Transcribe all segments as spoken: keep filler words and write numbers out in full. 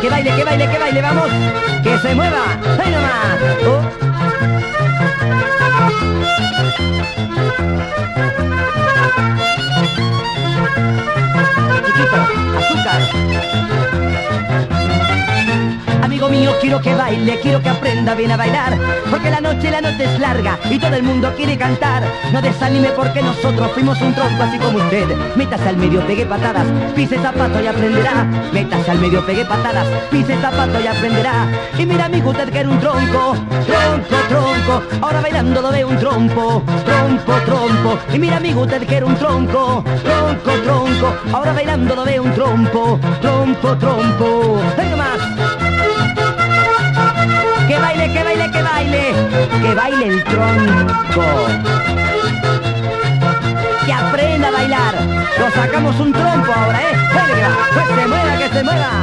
que baile, que baile, que baile, vamos, que se mueva, ahí nomás. Oh. Chiquito, azúcar. Amigo mío, quiero que baile, quiero que aprenda bien a bailar, porque la noche, la noche es larga y todo el mundo quiere cantar. No desanime porque nosotros fuimos un tronco así como usted. Métase al medio, pegue patadas, pise zapato y aprenderá. Métase al medio, pegue patadas, pise zapato y aprenderá. Y mira amigo, usted que era un tronco, tronco, tronco, ahora bailando lo ve un trompo, trompo, trompo. Y mira amigo, usted que era un tronco, tronco, tronco, ahora bailando lo ve un trompo, trompo, trompo. ¡Ven nomás! Que baile, que baile, que baile, que baile el tronco. Que aprenda a bailar. Lo sacamos un trompo ahora, ¿eh? ¡Dale que va! ¡Que se mueva, que se mueva!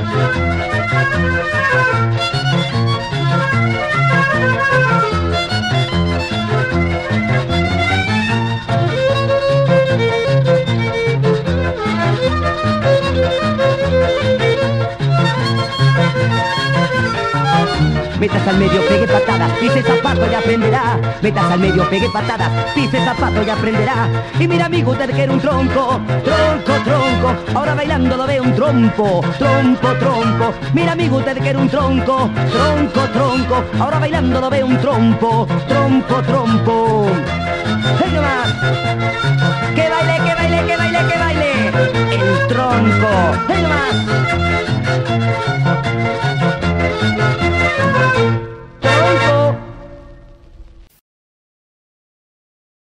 Metas al medio, pegue patadas, pise zapato y aprenderá. Metas al medio, pegue patadas, pise zapato y aprenderá. Y mira amigo, usted que era un tronco, tronco, tronco, ahora bailando lo ve un trompo, trompo, trompo. Mira amigo, usted que era un tronco, tronco, tronco, ahora bailando lo ve un trompo, trompo, trompo. ¡Hey nomás! ¡Que baile, que baile, que baile, que baile! El tronco. ¡Hey nomás!